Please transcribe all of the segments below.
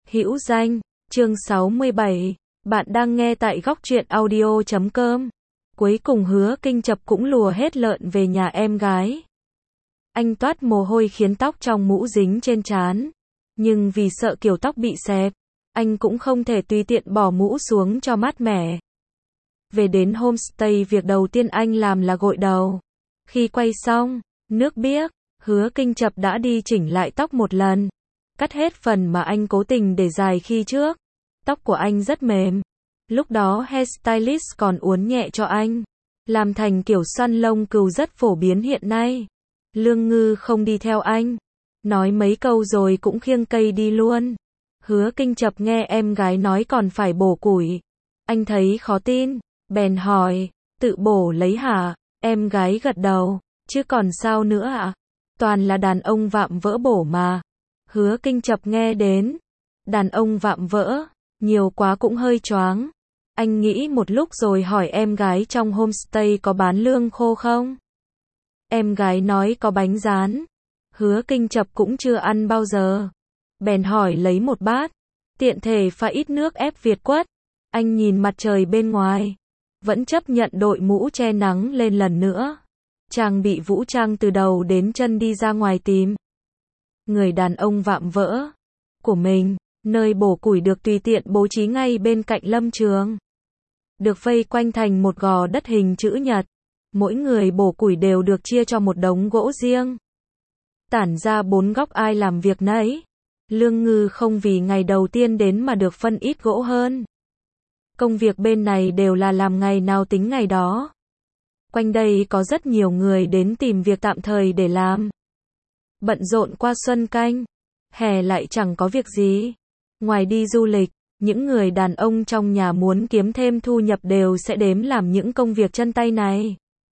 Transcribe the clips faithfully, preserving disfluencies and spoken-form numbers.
Hữu danh, chương sáu mươi bảy, bạn đang nghe tại góc truyện audio chấm com. Cuối cùng Hứa Kinh Chập cũng lùa hết lợn về nhà em gái. Anh toát mồ hôi khiến tóc trong mũ dính trên trán. Nhưng vì sợ kiểu tóc bị xẹp, anh cũng không thể tùy tiện bỏ mũ xuống cho mát mẻ. Về đến homestay, việc đầu tiên anh làm là gội đầu. Khi quay xong, nước biếc, Hứa Kinh Chập đã đi chỉnh lại tóc một lần. Cắt hết phần mà anh cố tình để dài khi trước. Tóc của anh rất mềm. Lúc đó hairstylist còn uốn nhẹ cho anh. Làm thành kiểu xoăn lông cừu rất phổ biến hiện nay. Lương Ngư không đi theo anh. Nói mấy câu rồi cũng khiêng cây đi luôn. Hứa Kinh Chập nghe em gái nói còn phải bổ củi. Anh thấy khó tin. Bèn hỏi, tự bổ lấy hả? Em gái gật đầu, chứ còn sao nữa ạ? À? Toàn là đàn ông vạm vỡ bổ mà. Hứa Kinh Chập nghe đến, đàn ông vạm vỡ, nhiều quá cũng hơi choáng. Anh nghĩ một lúc rồi hỏi em gái trong homestay có bán lương khô không? Em gái nói có bánh rán. Hứa Kinh Chập cũng chưa ăn bao giờ. Bèn hỏi lấy một bát, tiện thể pha ít nước ép Việt quất. Anh nhìn mặt trời bên ngoài, vẫn chấp nhận đội mũ che nắng lên lần nữa. Chàng bị vũ trang từ đầu đến chân đi ra ngoài tìm người đàn ông vạm vỡ của mình. Nơi bổ củi được tùy tiện bố trí ngay bên cạnh lâm trường. Được vây quanh thành một gò đất hình chữ nhật. Mỗi người bổ củi đều được chia cho một đống gỗ riêng. Tản ra bốn góc ai làm việc nấy. Lương Ngư không vì ngày đầu tiên đến mà được phân ít gỗ hơn. Công việc bên này đều là làm ngày nào tính ngày đó. Quanh đây có rất nhiều người đến tìm việc tạm thời để làm. Bận rộn qua xuân canh, hè lại chẳng có việc gì. Ngoài đi du lịch, những người đàn ông trong nhà muốn kiếm thêm thu nhập đều sẽ đếm làm những công việc chân tay này.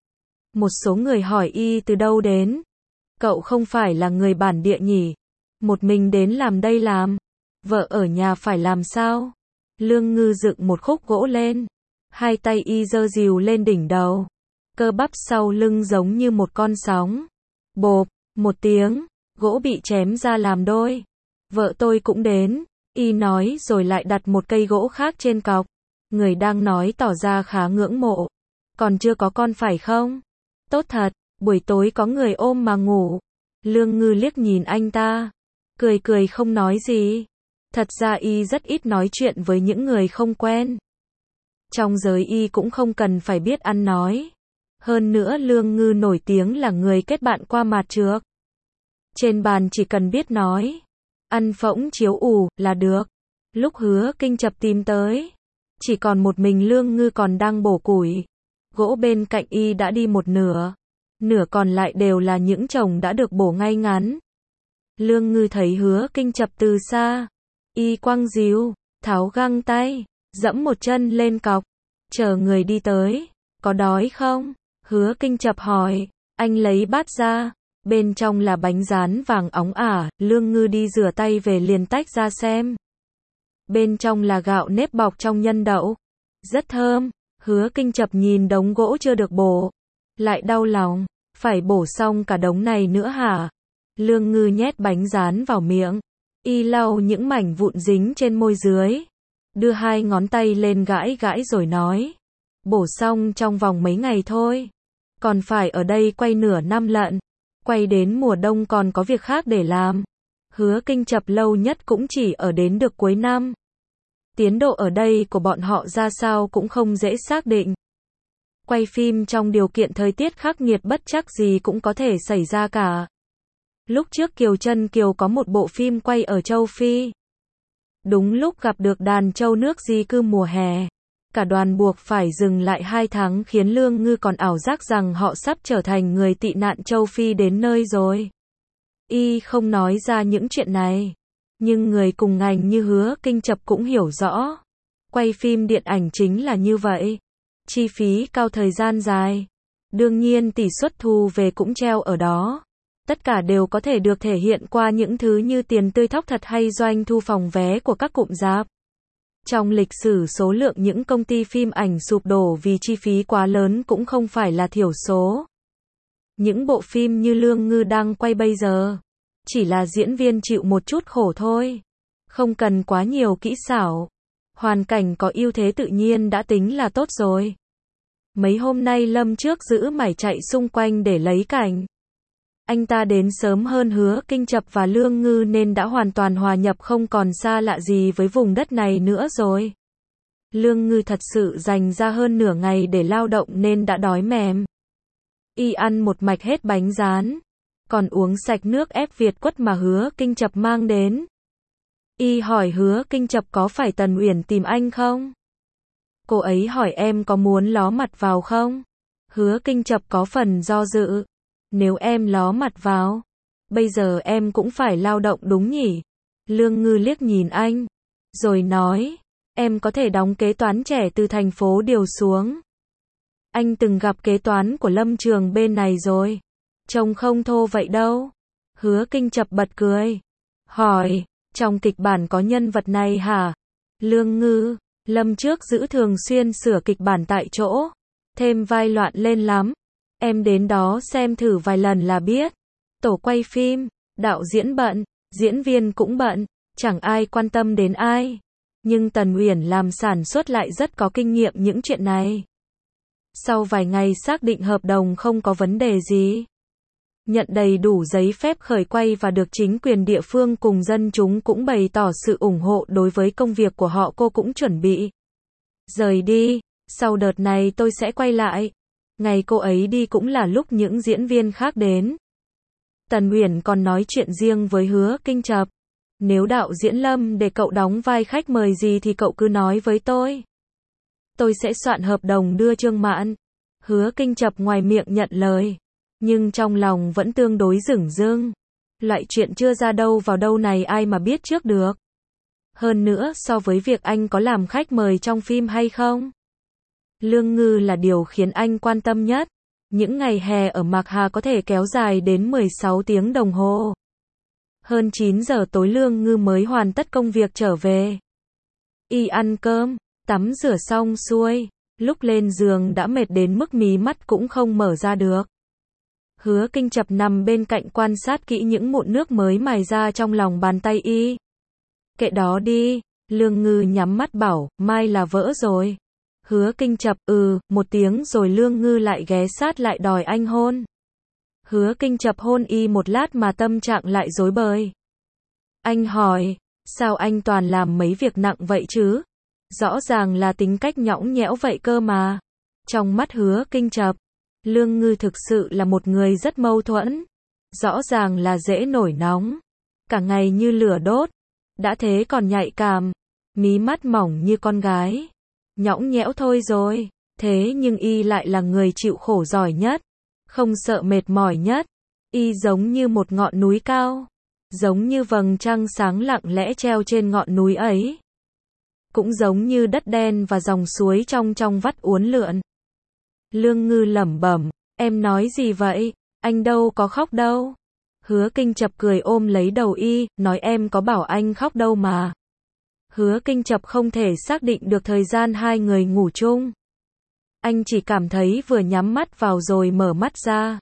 Một số người hỏi y từ đâu đến. Cậu không phải là người bản địa nhỉ? Một mình đến làm đây làm. Vợ ở nhà phải làm sao? Lương Ngư dựng một khúc gỗ lên. Hai tay y giơ dìu lên đỉnh đầu. Cơ bắp sau lưng giống như một con sóng. Bộp, một tiếng, gỗ bị chém ra làm đôi. Vợ tôi cũng đến, y nói rồi lại đặt một cây gỗ khác trên cọc. Người đang nói tỏ ra khá ngưỡng mộ. Còn chưa có con phải không? Tốt thật, buổi tối có người ôm mà ngủ. Lương Ngư liếc nhìn anh ta, cười cười không nói gì. Thật ra y rất ít nói chuyện với những người không quen. Trong giới y cũng không cần phải biết ăn nói. Hơn nữa Lương Ngư nổi tiếng là người kết bạn qua mặt trược. Trên bàn chỉ cần biết nói, ăn phỗng chiếu ủ là được. Lúc Hứa Kinh Chập tìm tới, chỉ còn một mình Lương Ngư còn đang bổ củi. Gỗ bên cạnh y đã đi một nửa. Nửa còn lại đều là những chồng đã được bổ ngay ngắn. Lương Ngư thấy Hứa Kinh Chập từ xa. Y quăng dìu, tháo găng tay, dẫm một chân lên cọc. Chờ người đi tới. Có đói không? Hứa Kinh Chập hỏi. Anh lấy bát ra. Bên trong là bánh rán vàng óng ả. Lương Ngư đi rửa tay về liền tách ra xem. Bên trong là gạo nếp bọc trong nhân đậu. Rất thơm. Hứa Kinh Chập nhìn đống gỗ chưa được bổ. Lại đau lòng. Phải bổ xong cả đống này nữa hả? Lương Ngư nhét bánh rán vào miệng. Y lau những mảnh vụn dính trên môi dưới. Đưa hai ngón tay lên gãi gãi rồi nói. Bổ xong trong vòng mấy ngày thôi. Còn phải ở đây quay nửa năm lận. Quay đến mùa đông còn có việc khác để làm. Hứa Kinh Chập lâu nhất cũng chỉ ở đến được cuối năm. Tiến độ ở đây của bọn họ ra sao cũng không dễ xác định. Quay phim trong điều kiện thời tiết khắc nghiệt bất chắc gì cũng có thể xảy ra cả. Lúc trước Kiều Chân Kiều có một bộ phim quay ở châu Phi. Đúng lúc gặp được đàn trâu nước di cư mùa hè. Cả đoàn buộc phải dừng lại hai tháng khiến Lương Ngư còn ảo giác rằng họ sắp trở thành người tị nạn châu Phi đến nơi rồi. Y không nói ra những chuyện này. Nhưng người cùng ngành như Hứa Kinh Chập cũng hiểu rõ. Quay phim điện ảnh chính là như vậy. Chi phí cao, thời gian dài. Đương nhiên tỷ suất thu về cũng treo ở đó. Tất cả đều có thể được thể hiện qua những thứ như tiền tươi thóc thật hay doanh thu phòng vé của các cụm rạp. Trong lịch sử số lượng những công ty phim ảnh sụp đổ vì chi phí quá lớn cũng không phải là thiểu số. Những bộ phim như Lương Ngư đang quay bây giờ, chỉ là diễn viên chịu một chút khổ thôi. Không cần quá nhiều kỹ xảo. Hoàn cảnh có ưu thế tự nhiên đã tính là tốt rồi. Mấy hôm nay Lâm Trước giữ mải chạy xung quanh để lấy cảnh. Anh ta đến sớm hơn Hứa Kinh Chập và Lương Ngư nên đã hoàn toàn hòa nhập, không còn xa lạ gì với vùng đất này nữa rồi. Lương Ngư thật sự dành ra hơn nửa ngày để lao động nên đã đói mềm. Y ăn một mạch hết bánh rán, còn uống sạch nước ép Việt quất mà Hứa Kinh Chập mang đến. Y hỏi Hứa Kinh Chập có phải Tần Uyển tìm anh không? Cô ấy hỏi em có muốn ló mặt vào không? Hứa Kinh Chập có phần do dự. Nếu em ló mặt vào, bây giờ em cũng phải lao động đúng nhỉ? Lương Ngư liếc nhìn anh, rồi nói, em có thể đóng kế toán trẻ từ thành phố điều xuống. Anh từng gặp kế toán của Lâm Trường bên này rồi. Trông không thô vậy đâu. Hứa Kinh Chập bật cười. Hỏi, trong kịch bản có nhân vật này hả? Lương Ngư, Lâm Trước giữ thường xuyên sửa kịch bản tại chỗ. Thêm vai loạn lên lắm. Em đến đó xem thử vài lần là biết. Tổ quay phim, đạo diễn bận, diễn viên cũng bận, chẳng ai quan tâm đến ai. Nhưng Tần Uyển làm sản xuất lại rất có kinh nghiệm những chuyện này. Sau vài ngày xác định hợp đồng không có vấn đề gì, nhận đầy đủ giấy phép khởi quay và được chính quyền địa phương cùng dân chúng cũng bày tỏ sự ủng hộ đối với công việc của họ, cô cũng chuẩn bị rời đi. Sau đợt này tôi sẽ quay lại. Ngày cô ấy đi cũng là lúc những diễn viên khác đến. Tần Uyển còn nói chuyện riêng với Hứa Kinh Chập. Nếu đạo diễn Lâm để cậu đóng vai khách mời gì thì cậu cứ nói với tôi. Tôi sẽ soạn hợp đồng đưa Trương Mạn. Hứa Kinh Chập ngoài miệng nhận lời, nhưng trong lòng vẫn tương đối dửng dưng. Loại chuyện chưa ra đâu vào đâu này ai mà biết trước được. Hơn nữa, so với việc anh có làm khách mời trong phim hay không, Lương Ngư là điều khiến anh quan tâm nhất. Những ngày hè ở Mạc Hà có thể kéo dài đến mười sáu tiếng đồng hồ. Hơn chín giờ tối Lương Ngư mới hoàn tất công việc trở về. Y ăn cơm, tắm rửa xong xuôi, lúc lên giường đã mệt đến mức mí mắt cũng không mở ra được. Hứa Kinh Chập nằm bên cạnh quan sát kỹ những mụn nước mới mài ra trong lòng bàn tay y. Kệ đó đi, Lương Ngư nhắm mắt bảo, mai là vỡ rồi. Hứa Kinh Chập, ừ, một tiếng rồi Lương Ngư lại ghé sát lại đòi anh hôn. Hứa Kinh Chập hôn y một lát mà tâm trạng lại rối bời. Anh hỏi, sao anh toàn làm mấy việc nặng vậy chứ? Rõ ràng là tính cách nhõng nhẽo vậy cơ mà. Trong mắt Hứa Kinh Chập, Lương Ngư thực sự là một người rất mâu thuẫn. Rõ ràng là dễ nổi nóng, cả ngày như lửa đốt, đã thế còn nhạy cảm, mí mắt mỏng như con gái. Nhõng nhẽo thôi rồi, thế nhưng y lại là người chịu khổ giỏi nhất, không sợ mệt mỏi nhất. Y giống như một ngọn núi cao, giống như vầng trăng sáng lặng lẽ treo trên ngọn núi ấy. Cũng giống như đất đen và dòng suối trong trong vắt uốn lượn. Lương Ngư lẩm bẩm, em nói gì vậy, anh đâu có khóc đâu. Hứa Kinh Chập cười ôm lấy đầu y, nói em có bảo anh khóc đâu mà. Hứa Kinh Chập không thể xác định được thời gian hai người ngủ chung. Anh chỉ cảm thấy vừa nhắm mắt vào rồi mở mắt ra.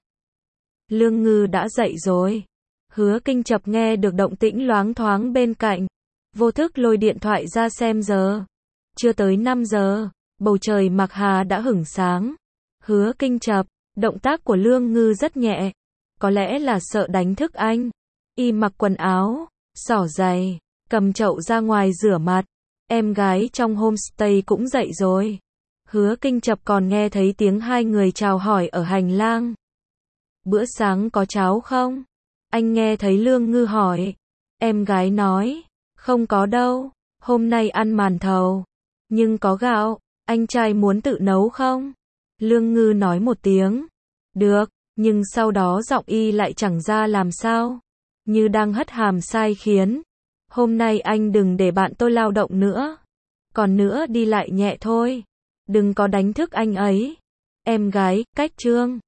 Lương Ngư đã dậy rồi. Hứa Kinh Chập nghe được động tĩnh loáng thoáng bên cạnh, vô thức lôi điện thoại ra xem giờ. Chưa tới năm giờ, bầu trời Mạc Hà đã hửng sáng. Hứa Kinh Chập, động tác của Lương Ngư rất nhẹ, có lẽ là sợ đánh thức anh. Y mặc quần áo, xỏ giày, cầm chậu ra ngoài rửa mặt. Em gái trong homestay cũng dậy rồi. Hứa Kinh Chập còn nghe thấy tiếng hai người chào hỏi ở hành lang. Bữa sáng có cháo không? Anh nghe thấy Lương Ngư hỏi. Em gái nói, không có đâu, hôm nay ăn màn thầu. Nhưng có gạo, anh trai muốn tự nấu không? Lương Ngư nói một tiếng. Được, nhưng sau đó giọng y lại chẳng ra làm sao. Như đang hất hàm sai khiến. Hôm nay anh đừng để bạn tôi lao động nữa. Còn nữa đi lại nhẹ thôi. Đừng có đánh thức anh ấy. Em gái, cách trương.